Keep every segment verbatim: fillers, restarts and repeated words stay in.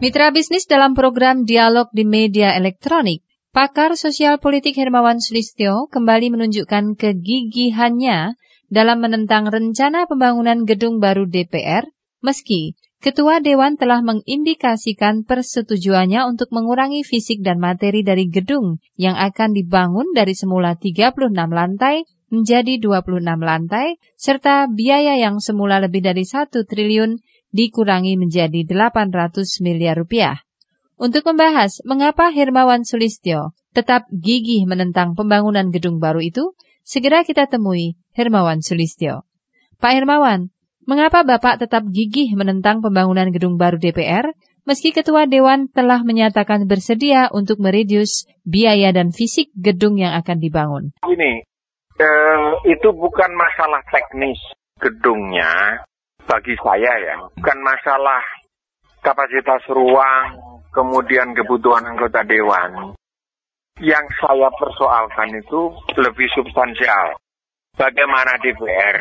Mitra bisnis dalam program Dialog di Media Elektronik, pakar sosial politik Hermawan Sulistyo kembali menunjukkan kegigihannya dalam menentang rencana pembangunan gedung baru D P R, meski Ketua Dewan telah mengindikasikan persetujuannya untuk mengurangi fisik dan materi dari gedung yang akan dibangun dari semula tiga puluh enam lantai menjadi dua puluh enam lantai, serta biaya yang semula lebih dari satu triliun dikurangi menjadi delapan ratus miliar rupiah. Untuk membahas mengapa Hermawan Sulistyo tetap gigih menentang pembangunan gedung baru itu, segera kita temui Hermawan Sulistyo. Pak Hermawan, mengapa Bapak tetap gigih menentang pembangunan gedung baru D P R, meski Ketua Dewan telah menyatakan bersedia untuk mereduce biaya dan fisik gedung yang akan dibangun? Ini, eh, itu bukan masalah teknis gedungnya bagi saya ya. Bukan masalah kapasitas ruang, kemudian kebutuhan anggota Dewan. Yang saya persoalkan itu lebih substansial. Bagaimana D P R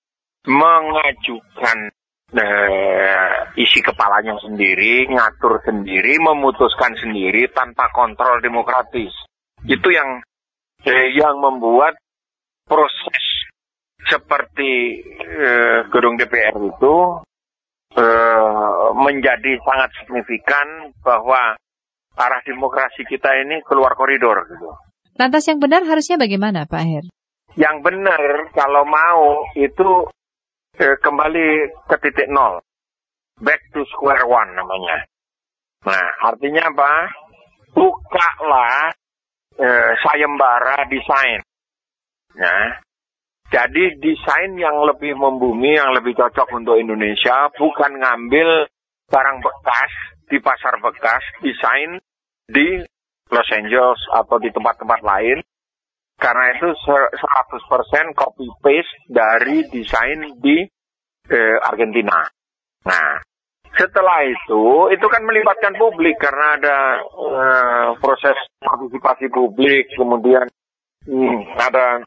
mengajukan eh, isi kepalanya sendiri, ngatur sendiri, memutuskan sendiri tanpa kontrol demokratis. Itu yang eh, yang membuat proses seperti eh, gedung D P R itu eh, menjadi sangat signifikan bahwa arah demokrasi kita ini keluar koridor gitu. Lantas yang benar harusnya bagaimana, Pak Her? Yang benar kalau mau itu Eh, kembali ke titik nol, back to square one namanya. Nah, artinya apa? Bukalah eh, sayembara desain. Nah, jadi desain yang lebih membumi, yang lebih cocok untuk Indonesia, bukan ngambil barang bekas di pasar bekas, desain di Los Angeles atau di tempat-tempat lain. Karena itu seratus persen copy paste dari desain di eh, Argentina. Nah, setelah itu, itu kan melibatkan publik karena ada eh, proses partisipasi publik, kemudian hmm, ada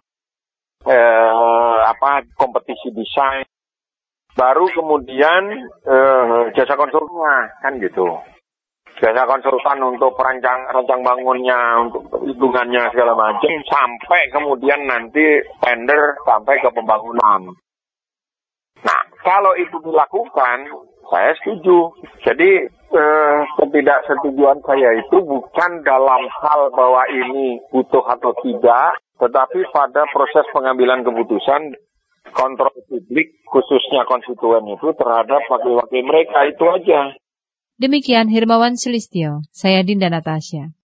eh, apa kompetisi desain, baru kemudian eh, jasa konsultan kan gitu. Jasa konsultan untuk perancang rancang bangunnya, untuk hitungannya segala macam, sampai kemudian nanti tender sampai ke pembangunan. Nah, kalau itu dilakukan, saya setuju. Jadi eh, ketidaksetujuan saya itu bukan dalam hal bahwa ini butuh atau tidak, tetapi pada proses pengambilan keputusan, kontrol publik, khususnya konstituen itu terhadap wakil-wakil mereka, itu aja. Demikian Hermawan Sulistyo, saya Dinda Natasha.